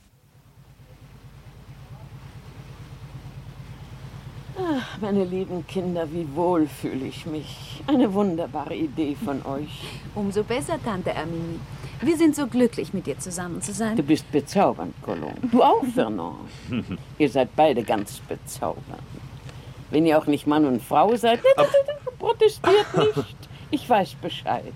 B: Ach, meine lieben Kinder, wie wohl fühle ich mich. Eine wunderbare Idee von euch.
I: Umso besser, Tante Hermine. Wir sind so glücklich, mit dir zusammen zu sein.
B: Du bist bezaubernd, Colombe. Du auch, Fernand. Ihr seid beide ganz bezaubernd. Wenn ihr auch nicht Mann und Frau seid, protestiert nicht. Ich weiß Bescheid.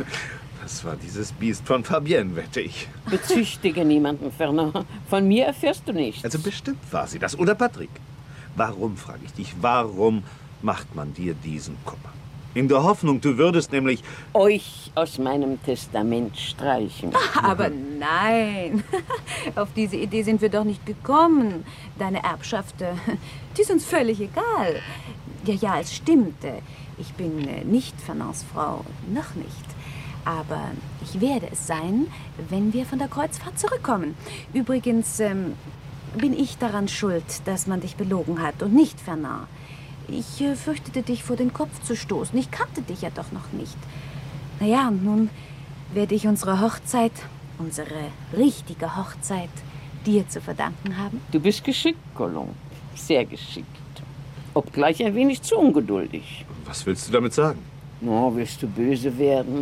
H: Das war dieses Biest von Fabienne, wette ich.
B: Bezüchtige niemanden, Fernand. Von mir erfährst du nichts.
H: Also bestimmt war sie das. Oder Patrick. Warum, frage ich dich, warum macht man dir diesen Kummer? In der Hoffnung, du würdest nämlich...
B: euch aus meinem Testament streichen.
I: Aber nein, auf diese Idee sind wir doch nicht gekommen. Deine Erbschaft, äh, die ist uns völlig egal. Ja, ja, es stimmt. Ich bin äh, nicht Fernands Frau, noch nicht. Aber ich werde es sein, wenn wir von der Kreuzfahrt zurückkommen. Übrigens... Ähm, bin ich daran schuld, dass man dich belogen hat und nicht Fernand. Ich äh, fürchtete, dich vor den Kopf zu stoßen. Ich kannte dich ja doch noch nicht. Naja, und nun werde ich unsere Hochzeit, unsere richtige Hochzeit, dir zu verdanken haben.
B: Du bist geschickt, Colombe. Sehr geschickt. Obgleich ein wenig zu ungeduldig.
H: Was willst du damit sagen?
B: Oh, willst du böse werden?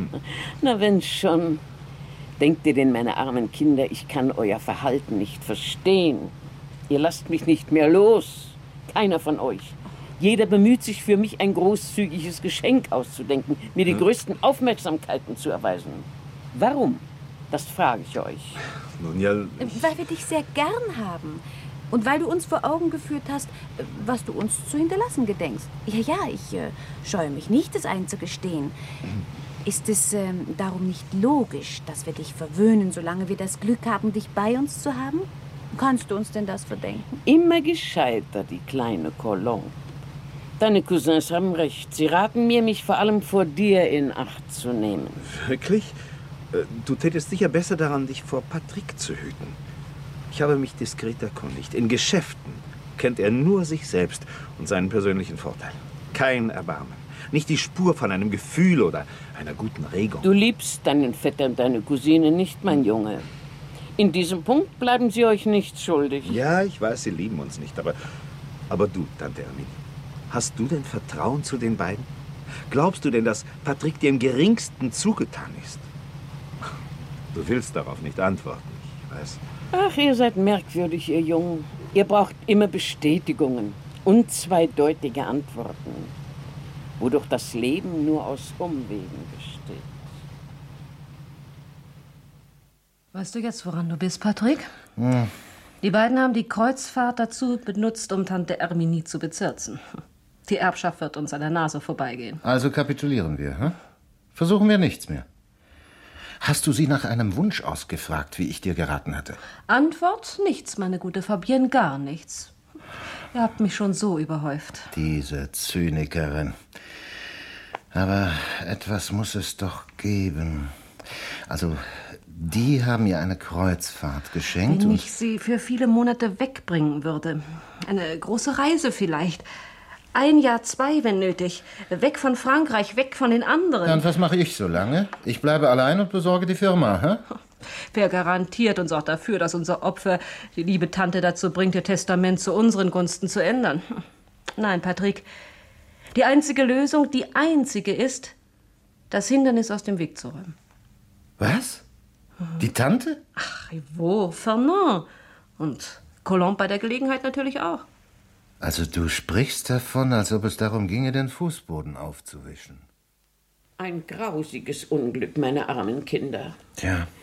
B: Na, wenn schon... Denkt ihr denn, meine armen Kinder, ich kann euer Verhalten nicht verstehen? Ihr lasst mich nicht mehr los. Keiner von euch. Jeder bemüht sich für mich, ein großzügiges Geschenk auszudenken, mir die hm. größten Aufmerksamkeiten zu erweisen. Warum? Das frage ich euch.
H: Nun ja...
I: Weil wir dich sehr gern haben. Und weil du uns vor Augen geführt hast, was du uns zu hinterlassen gedenkst. Ja, ja, ich äh, scheue mich nicht, es einzugestehen. Ist es ähm, darum nicht logisch, dass wir dich verwöhnen, solange wir das Glück haben, dich bei uns zu haben? Kannst du uns denn das verdenken?
B: Immer gescheiter, die kleine Colombe. Deine Cousins haben recht. Sie raten mir, mich vor allem vor dir in Acht zu nehmen.
H: Wirklich? Du tätest sicher besser daran, dich vor Patrick zu hüten. Ich habe mich diskret erkundigt. In Geschäften kennt er nur sich selbst und seinen persönlichen Vorteil. Kein Erbarmen. Nicht die Spur von einem Gefühl oder einer guten Regung.
B: Du liebst deinen Vetter und deine Cousine nicht, mein Junge. In diesem Punkt bleiben sie euch nicht schuldig.
H: Ja, ich weiß, sie lieben uns nicht, aber, aber du, Tante Hermine, hast du denn Vertrauen zu den beiden? Glaubst du denn, dass Patrick dir im geringsten zugetan ist? Du willst darauf nicht antworten, ich weiß.
B: Ach, ihr seid merkwürdig, ihr Jungen. Ihr braucht immer Bestätigungen, unzweideutige Antworten, wodurch das Leben nur aus Umwegen besteht.
F: Weißt du jetzt, woran du bist, Patrick?
G: Hm.
F: Die beiden haben die Kreuzfahrt dazu benutzt, um Tante Hermine zu bezirzen. Die Erbschaft wird uns an der Nase vorbeigehen.
G: Also kapitulieren wir, hm? Versuchen wir nichts mehr. Hast du sie nach einem Wunsch ausgefragt, wie ich dir geraten hatte?
F: Antwort: nichts, meine gute Fabienne, gar nichts. Ihr habt mich schon so überhäuft.
G: Diese Zynikerin. Aber etwas muss es doch geben. Also, die haben ihr eine Kreuzfahrt geschenkt.
F: Wenn
G: und
F: ich sie für viele Monate wegbringen würde. Eine große Reise vielleicht. Ein Jahr, zwei, wenn nötig. Weg von Frankreich, weg von den anderen.
G: Ja, und was mache ich so lange? Ich bleibe allein und besorge die Firma, hä?
F: Wer garantiert uns auch dafür, dass unser Opfer die liebe Tante dazu bringt, ihr Testament zu unseren Gunsten zu ändern? Nein, Patrick. Die einzige Lösung, die einzige ist, das Hindernis aus dem Weg zu räumen.
G: Was? Die Tante?
F: Ach, wo? Fernand. Und Colombe bei der Gelegenheit natürlich auch.
G: Also du sprichst davon, als ob es darum ginge, den Fußboden aufzuwischen.
B: Ein grausiges Unglück, meine armen Kinder.
G: Tja.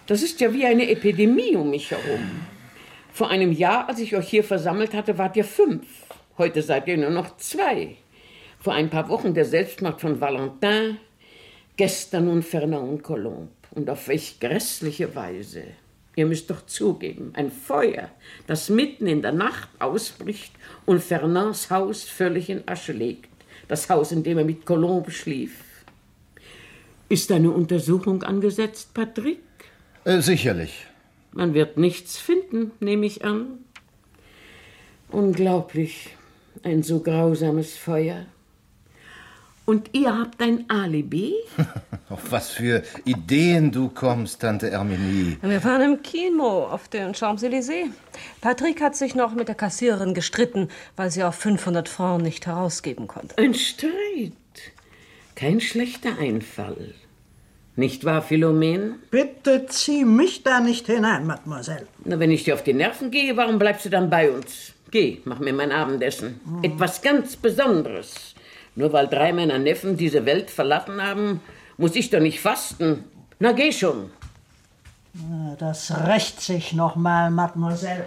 B: Das ist ja wie eine Epidemie um mich herum. Vor einem Jahr, als ich euch hier versammelt hatte, wart ihr fünf. Heute seid ihr nur noch zwei. Vor ein paar Wochen der Selbstmord von Valentin, gestern nun Fernand und Colombe. Und auf welch grässliche Weise. Ihr müsst doch zugeben, ein Feuer, das mitten in der Nacht ausbricht und Fernands Haus völlig in Asche legt. Das Haus, in dem er mit Colombe schlief. Ist eine Untersuchung angesetzt, Patrick?
G: Äh, sicherlich.
B: Man wird nichts finden, nehme ich an. Unglaublich, ein so grausames Feuer. Und ihr habt ein Alibi?
G: Auf was für Ideen du kommst, Tante Herminie.
F: Wir waren im Kino auf den Champs-Élysées. Patrick hat sich noch mit der Kassiererin gestritten, weil sie auf fünfhundert Francs nicht herausgeben konnte.
B: Ein Streit. Kein schlechter Einfall. Nicht wahr, Philomene?
C: Bitte zieh mich da nicht hinein, Mademoiselle.
B: Na, wenn ich dir auf die Nerven gehe, warum bleibst du dann bei uns? Geh, mach mir mein Abendessen. Mhm. Etwas ganz Besonderes. Nur weil drei meiner Neffen diese Welt verlassen haben, muss ich doch nicht fasten. Na, geh schon.
C: Das rächt sich noch mal, Mademoiselle.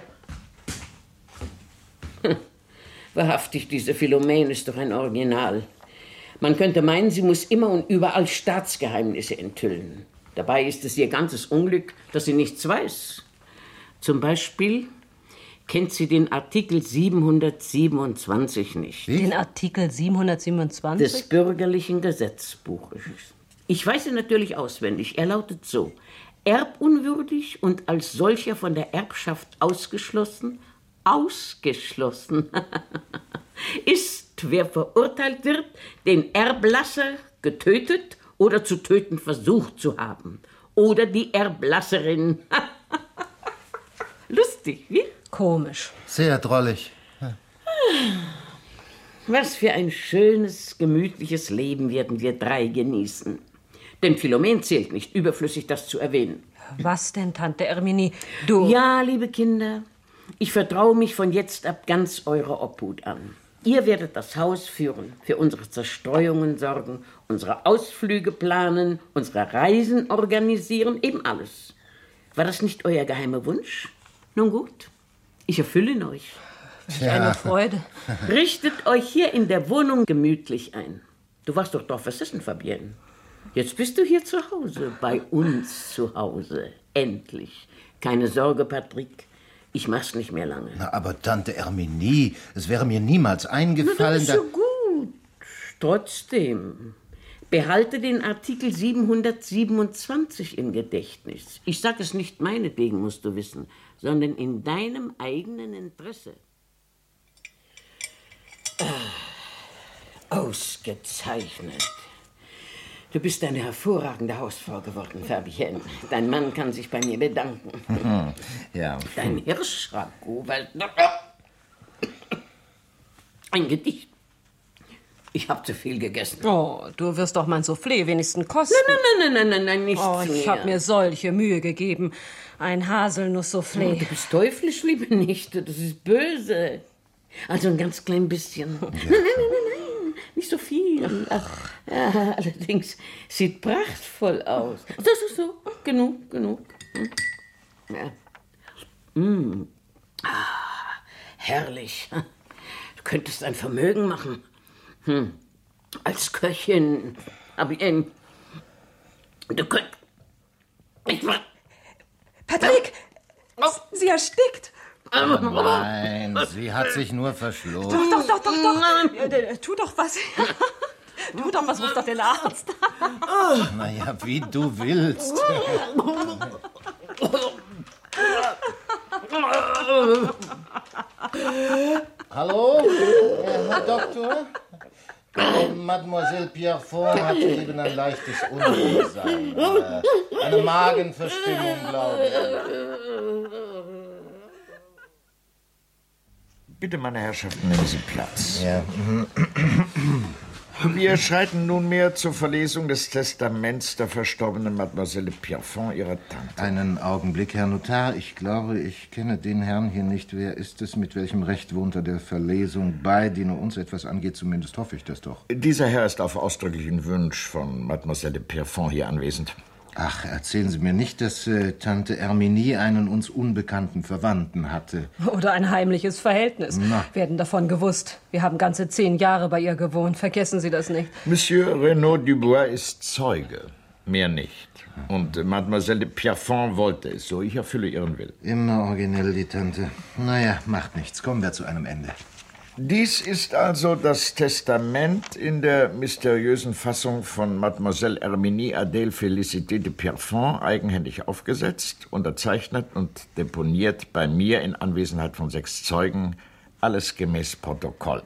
B: Hm. Wahrhaftig, diese Philomene ist doch ein Original. Man könnte meinen, sie muss immer und überall Staatsgeheimnisse enthüllen. Dabei ist es ihr ganzes Unglück, dass sie nichts weiß. Zum Beispiel kennt sie den Artikel siebenhundertsiebenundzwanzig nicht.
F: Den Artikel siebenhundertsiebenundzwanzig?
B: Des bürgerlichen Gesetzbuches. Ich weiß ihn natürlich auswendig. Er lautet so: Erbunwürdig und als solcher von der Erbschaft ausgeschlossen, ausgeschlossen, ist, wer verurteilt wird, den Erblasser getötet oder zu töten versucht zu haben. Oder die Erblasserin. Lustig, wie?
F: Komisch.
G: Sehr drollig.
B: Was für ein schönes, gemütliches Leben werden wir drei genießen. Denn Philomene zählt nicht, überflüssig das zu erwähnen.
F: Was denn, Tante Herminie? Du...
B: Ja, liebe Kinder, ich vertraue mich von jetzt ab ganz eurer Obhut an. Ihr werdet das Haus führen, für unsere Zerstreuungen sorgen, unsere Ausflüge planen, unsere Reisen organisieren, eben alles. War das nicht euer geheimer Wunsch? Nun gut, ich erfülle ihn euch.
F: Ja. Eine Freude.
B: Richtet euch hier in der Wohnung gemütlich ein. Du warst doch Dorfessessen, Fabienne. Jetzt bist du hier zu Hause, bei uns zu Hause. Endlich. Keine Sorge, Patrick. Ich mach's nicht mehr lange.
G: Na, aber Tante Herminie, es wäre mir niemals eingefallen...
B: Na, das ist so gut. Trotzdem, behalte den Artikel siebenhundertsiebenundzwanzig im Gedächtnis. Ich sag es nicht meinetwegen, musst du wissen, sondern in deinem eigenen Interesse. Ah, ausgezeichnet. Du bist eine hervorragende Hausfrau geworden, Fabienne. Dein Mann kann sich bei mir bedanken.
G: Ja.
B: Dein Hirschragout, weil... Ein Gedicht. Ich habe zu viel gegessen.
F: Oh, du wirst doch mein Soufflé wenigstens kosten.
B: Nein, nein, nein, nein, nein, nein, nicht
F: Oh, ich habe mir solche Mühe gegeben. Ein Haselnuss-Soufflé.
B: Oh, du bist teuflisch, liebe Nichte. Das ist böse. Also ein ganz klein bisschen. Ja. Nein, nein, nein, nein, nicht so viel. Ach, ja, allerdings sieht prachtvoll aus. So, so, so. Genug, genug. Ja. Mm. Ah, herrlich. Du könntest ein Vermögen machen. Hm. Als Köchin. Aber ähm, du könntest... Ich war...
F: Patrick! Sie erstickt!
G: Nein, sie hat sich nur verschluckt.
F: Doch, doch, doch, doch, doch. Ja, tu doch was. Tu doch was, ruf doch den Arzt.
G: Na ja, wie du willst. Hallo, Herr Doktor? Mademoiselle Pierrefonds hat eben ein leichtes Unwohlsein. Eine Magenverstimmung, glaube ich.
D: Bitte, meine Herrschaften, nehmen Sie Platz.
G: Ja.
D: Wir schreiten nunmehr zur Verlesung des Testaments der verstorbenen Mademoiselle Pierrefonds, ihrer Tante.
G: Einen Augenblick, Herr Notar. Ich glaube, ich kenne den Herrn hier nicht. Wer ist es? Mit welchem Recht wohnt er der Verlesung bei, die nur uns etwas angeht? Zumindest hoffe ich das doch.
D: Dieser Herr ist auf ausdrücklichen Wunsch von Mademoiselle Pierrefonds hier anwesend.
G: Ach, erzählen Sie mir nicht, dass äh, Tante Herminie einen uns unbekannten Verwandten hatte.
F: Oder ein heimliches Verhältnis.
G: Na.
F: Wir hätten davon gewusst. Wir haben ganze zehn Jahre bei ihr gewohnt. Vergessen Sie das nicht.
D: Monsieur Renaud Dubois ist Zeuge. Mehr nicht. Und äh, Mademoiselle de Pierrefonds wollte es so. Ich erfülle ihren Willen.
G: Immer originell, die Tante. Naja, macht nichts. Kommen wir zu einem Ende.
D: Dies ist also das Testament in der mysteriösen Fassung von Mademoiselle Herminie Adèle Félicité de Pierrefonds, eigenhändig aufgesetzt, unterzeichnet und deponiert bei mir in Anwesenheit von sechs Zeugen, alles gemäß Protokoll.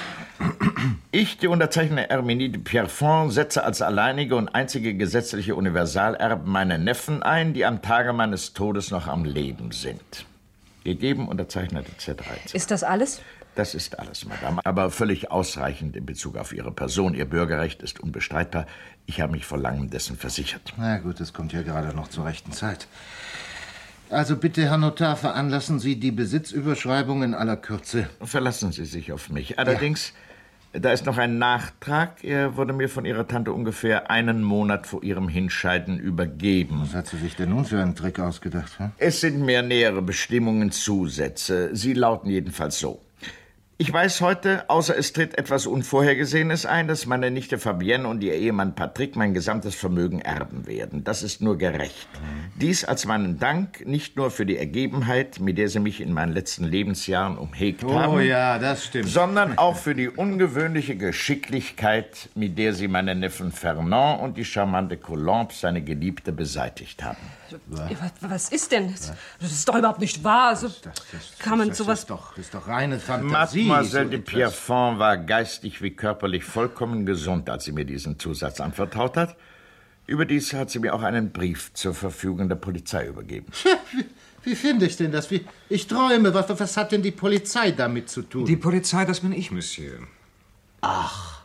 D: Ich, die unterzeichnete Herminie de Pierrefonds, setze als alleinige und einzige gesetzliche Universalerben meine Neffen ein, die am Tage meines Todes noch am Leben sind. Gegeben, unterzeichnet et cetera et cetera.
F: Ist das alles?
D: Das ist alles, Madame, aber völlig ausreichend in Bezug auf Ihre Person. Ihr Bürgerrecht ist unbestreitbar. Ich habe mich vor langem dessen versichert.
G: Na gut, das kommt ja gerade noch zur rechten Zeit. Also bitte, Herr Notar, veranlassen Sie die Besitzüberschreibung in aller Kürze.
D: Verlassen Sie sich auf mich. Allerdings, ja. Da ist noch ein Nachtrag. Er wurde mir von Ihrer Tante ungefähr einen Monat vor ihrem Hinscheiden übergeben.
G: Was hat sie sich denn nun für einen Trick ausgedacht? Hm?
D: Es sind mehr nähere Bestimmungen, Zusätze. Sie lauten jedenfalls so. Ich weiß heute, außer es tritt etwas Unvorhergesehenes ein, dass meine Nichte Fabienne und ihr Ehemann Patrick mein gesamtes Vermögen erben werden. Das ist nur gerecht. Mhm. Dies als meinen Dank nicht nur für die Ergebenheit, mit der sie mich in meinen letzten Lebensjahren umhegt
G: oh,
D: haben,
G: oh ja, das stimmt,
D: sondern auch für die ungewöhnliche Geschicklichkeit, mit der sie meinen Neffen Fernand und die charmante Colombe, seine Geliebte, beseitigt haben.
F: Was, was ist denn? Das, das ist doch überhaupt nicht wahr. So
G: das, das, das,
F: kann man
G: das
F: sowas...
G: Ist doch, ist doch reine Fantasie.
D: Mademoiselle de Pierrefonds war geistig wie körperlich vollkommen gesund, als sie mir diesen Zusatz anvertraut hat. Überdies hat sie mir auch einen Brief zur Verfügung der Polizei übergeben.
G: Wie, wie finde ich denn das? Wie, ich träume. Was, was hat denn die Polizei damit zu tun?
K: Die Polizei, das bin ich, Monsieur.
G: Ach,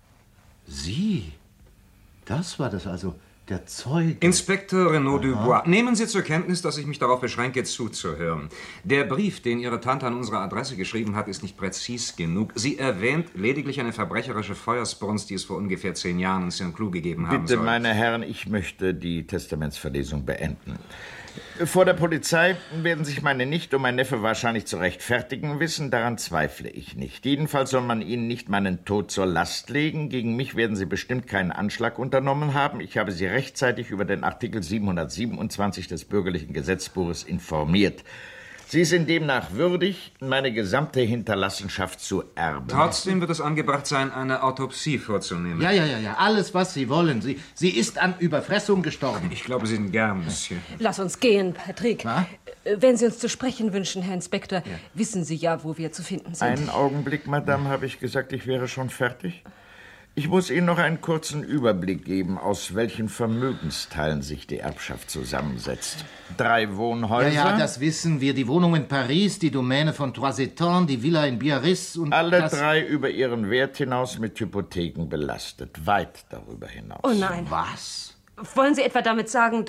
G: Sie. Das war das also, der Zeuge.
K: Inspektor Renaud Dubois, nehmen Sie zur Kenntnis, dass ich mich darauf beschränke, zuzuhören. Der Brief, den Ihre Tante an unsere Adresse geschrieben hat, ist nicht präzis genug. Sie erwähnt lediglich eine verbrecherische Feuersbrunst, die es vor ungefähr zehn Jahren in Saint-Cloud gegeben haben
D: Bitte,
K: soll.
D: meine Herren, ich möchte die Testamentsverlesung beenden. Vor der Polizei werden sich meine Nichte und mein Neffe wahrscheinlich zu rechtfertigen wissen, daran zweifle ich nicht. Jedenfalls soll man ihnen nicht meinen Tod zur Last legen. Gegen mich werden sie bestimmt keinen Anschlag unternommen haben. Ich habe sie rechtzeitig über den Artikel siebenhundertsiebenundzwanzig des bürgerlichen Gesetzbuches informiert. Sie sind demnach würdig, meine gesamte Hinterlassenschaft zu erben.
K: Trotzdem wird es angebracht sein, eine Autopsie vorzunehmen.
G: Ja, ja, ja, ja, alles, was Sie wollen. Sie, sie ist an Überfressung gestorben.
K: Ich glaube, Sie sind gern, Monsieur.
F: Lass uns gehen, Patrick.
G: Na?
F: Wenn Sie uns zu sprechen wünschen, Herr Inspektor, ja. wissen Sie ja, wo wir zu finden sind.
D: Einen Augenblick, Madame, habe ich gesagt, ich wäre schon fertig? Ich muss Ihnen noch einen kurzen Überblick geben, aus welchen Vermögensteilen sich die Erbschaft zusammensetzt. Drei Wohnhäuser.
G: Ja, ja, das wissen wir. Die Wohnung in Paris, die Domäne von Trois-Étangs, die Villa in Biarritz und
D: alle
G: das...
D: drei über ihren Wert hinaus mit Hypotheken belastet. Weit darüber hinaus.
F: Oh nein.
G: Was?
F: Wollen Sie etwa damit sagen...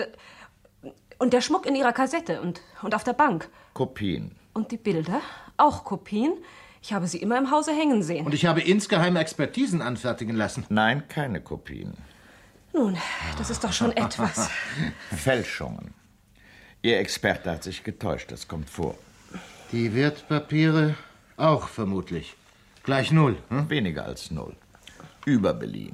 F: Und der Schmuck in Ihrer Kassette und, und auf der Bank?
D: Kopien.
F: Und die Bilder? Auch Kopien? Ich habe sie immer im Hause hängen sehen.
G: Und ich habe insgeheim Expertisen anfertigen lassen.
D: Nein, keine Kopien.
F: Nun, das ist doch schon etwas.
D: Fälschungen. Ihr Experte hat sich getäuscht, das kommt vor.
G: Die Wertpapiere auch vermutlich. Gleich null. Hm?
D: Weniger als null. Überbeliehen.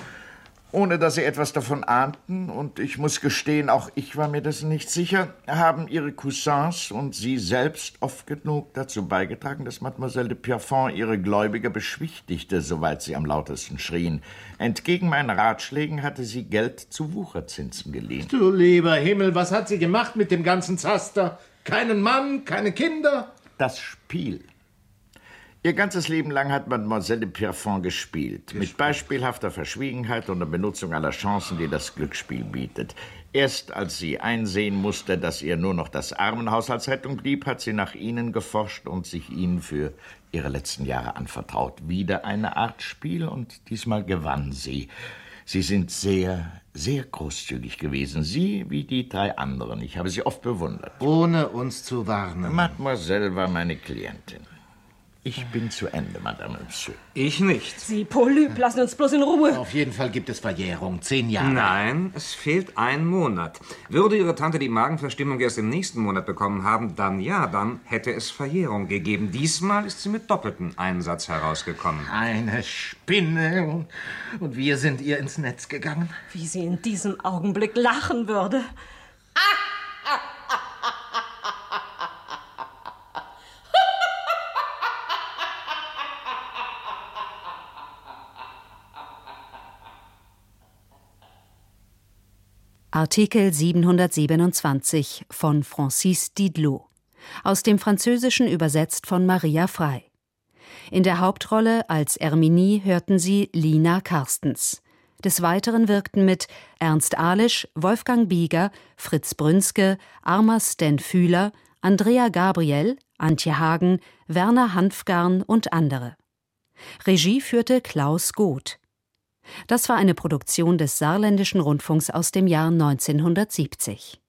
D: Ohne dass Sie etwas davon ahnten, und ich muss gestehen, auch ich war mir dessen nicht sicher, haben Ihre Cousins und Sie selbst oft genug dazu beigetragen, dass Mademoiselle de Pierrefonds ihre Gläubiger beschwichtigte, soweit sie am lautesten schrien. Entgegen meinen Ratschlägen hatte sie Geld zu Wucherzinsen geliehen.
G: Du lieber Himmel, was hat sie gemacht mit dem ganzen Zaster? Keinen Mann, keine Kinder?
D: Das Spiel. Ihr ganzes Leben lang hat Mademoiselle de Pierrefonds gespielt. gespielt. Mit beispielhafter Verschwiegenheit und der Benutzung aller Chancen, die das Glücksspiel bietet. Erst als sie einsehen musste, dass ihr nur noch das Armenhaushaltsrettung blieb, hat sie nach Ihnen geforscht und sich Ihnen für Ihre letzten Jahre anvertraut. Wieder eine Art Spiel, und diesmal gewann sie. Sie sind sehr, sehr großzügig gewesen. Sie wie die drei anderen. Ich habe sie oft bewundert.
G: Ohne uns zu warnen.
D: Mademoiselle war meine Klientin. Ich bin zu Ende, Madame Monsieur.
K: Ich nicht.
F: Sie, Polyp, lassen uns bloß in Ruhe.
G: Auf jeden Fall gibt es Verjährung. Zehn Jahre.
K: Nein, es fehlt ein Monat. Würde Ihre Tante die Magenverstimmung erst im nächsten Monat bekommen haben, dann ja, dann hätte es Verjährung gegeben. Diesmal ist sie mit doppeltem Einsatz herausgekommen.
G: Eine Spinne. Und wir sind ihr ins Netz gegangen.
F: Wie sie in diesem Augenblick lachen würde.
A: Artikel siebenhundertsiebenundzwanzig von Francis Didlot. Aus dem Französischen übersetzt von Maria Frey. In der Hauptrolle als Erminie hörten Sie Lina Carstens. Des Weiteren wirkten mit Ernst Ahlisch, Wolfgang Bieger, Fritz Brünske, Armer Sten Fühler, Andrea Gabriel, Antje Hagen, Werner Hanfgarn und andere. Regie führte Klaus Goth. Das war eine Produktion des Saarländischen Rundfunks aus dem Jahr neunzehnhundertsiebzig.